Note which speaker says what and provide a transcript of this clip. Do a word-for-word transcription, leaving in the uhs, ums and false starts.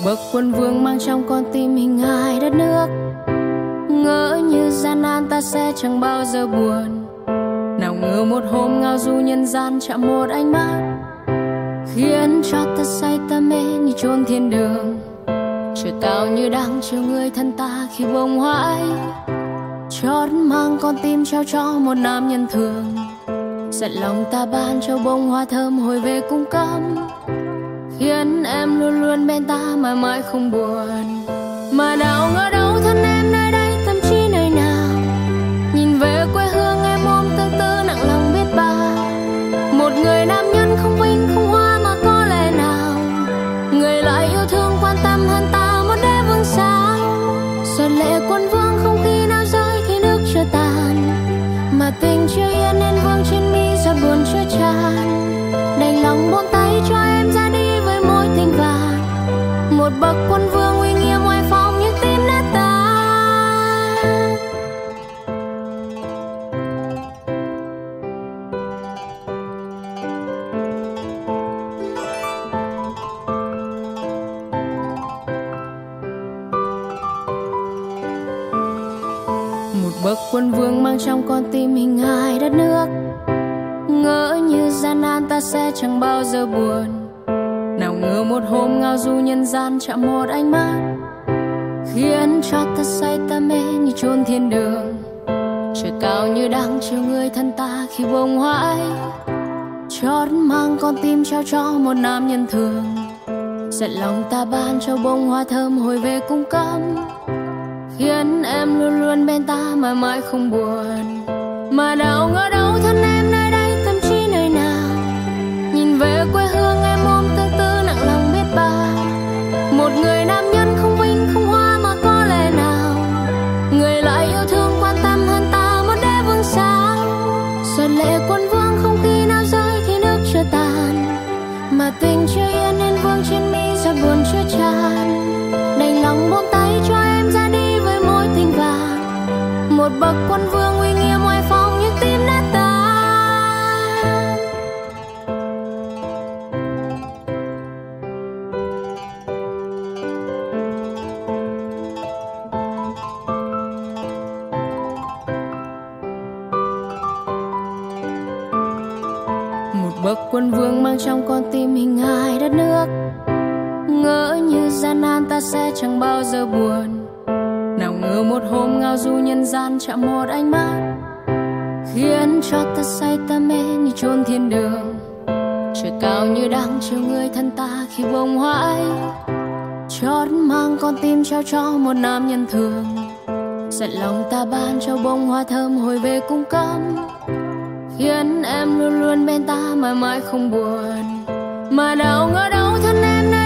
Speaker 1: bậc quân vương mang trong con tim hình hài đất nước. Ngỡ như gian nan ta sẽ chẳng bao giờ buồn, nào ngờ một hôm ngao du nhân gian chạm một ánh mắt, khiến cho ta say ta mê như chốn thiên đường. Trời cao như đang chiều người thân ta khi bông hoa ấy chót mang con tim trao cho một nam nhân thường. Giận lòng ta ban cho bông hoa thơm hồi về cung cấm, khiến em luôn luôn bên ta mãi mãi không buồn. Mà đâu ngờ đâu thân em nơi đây tâm trí nơi nào, nhìn về quê hương em ôm tương tư nặng lòng biết bao. Một người nam nhân không vinh không hoa mà có lẽ nào, người lại yêu thương quan tâm hơn ta một đế vương sao. Giọt lệ quân vương không khi nào rơi khi nước chưa tàn, mà tình chưa yên nên vương trên mi giọt buồn chưa tràn. Đành lòng buông tay cho em ra đi với môi tình vàng, một bậc quân vương uy nghiêm oai phong nhưng tim nát tan. Một bậc quân vương mang trong con tim hình hài đất nước. Ngỡ như gian nan ta sẽ chẳng bao giờ buồn, nào ngờ một hôm ngao du nhân gian chạm một ánh mắt, khiến cho ta say ta mê như chốn thiên đường. Trời cao như đang chiều người thân ta khi bông hoa ấy chót mang con tim trao cho một nam nhân thường. Giận lòng ta ban cho bông hoa thơm hồi về cung cấm, khiến em luôn luôn bên ta mãi mãi không buồn. Mà đâu ngờ đâu thân em nơi đây tâm trí nơi nào, nhìn về quê hương em ôm tương tư nặng lòng biết bao. Một người nam nhân không vinh không hoa mà có lẽ nào, người lại yêu thương quan tâm hơn ta một đế vương sao. Giọt lệ quân vương không khi nào rơi khi nước chưa tàn, mà tình chưa yên nên vương trên mi giọt buồn chưa tràn. Đành lòng buông tay cho em ra đi với môi tình vàng, một bậc quân vương uy nghiêm oai phong nhưng tim nát tan. Một bậc quân vương mang trong con tim hình hài đất nước. Ngỡ như gian nan ta sẽ chẳng bao giờ buồn, nào ngờ một hôm ngao du nhân gian chạm một ánh mắt, khiến cho ta say ta mê như chốn thiên đường. Trời cao như đang chiều người thân ta khi bông hoa ấy chót mang con tim trao cho một nam nhân thường. Giận lòng ta ban cho bông hoa thơm hồi về cung cấm, khiến em luôn luôn bên ta mãi mãi không buồn. Mà đâu ngờ đâu thân em